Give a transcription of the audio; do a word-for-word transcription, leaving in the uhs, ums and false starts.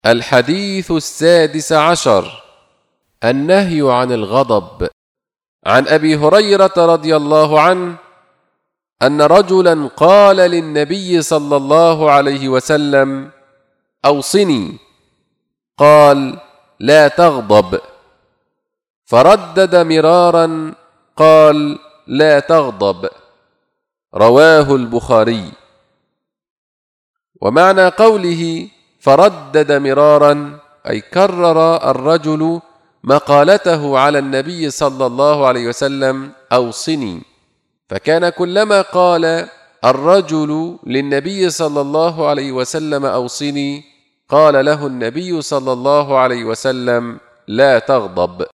الحديث السادس عشر: النهي عن الغضب. عن أبي هريرة رضي الله عنه أن رجلا قال للنبي صلى الله عليه وسلم: أوصني. قال: لا تغضب. فردد مرارا قال: لا تغضب. رواه البخاري. ومعنى قوله فردد مرارا أي كرر الرجل مقالته على النبي صلى الله عليه وسلم: أوصني، فكان كلما قال الرجل للنبي صلى الله عليه وسلم: أوصني، قال له النبي صلى الله عليه وسلم: لا تغضب.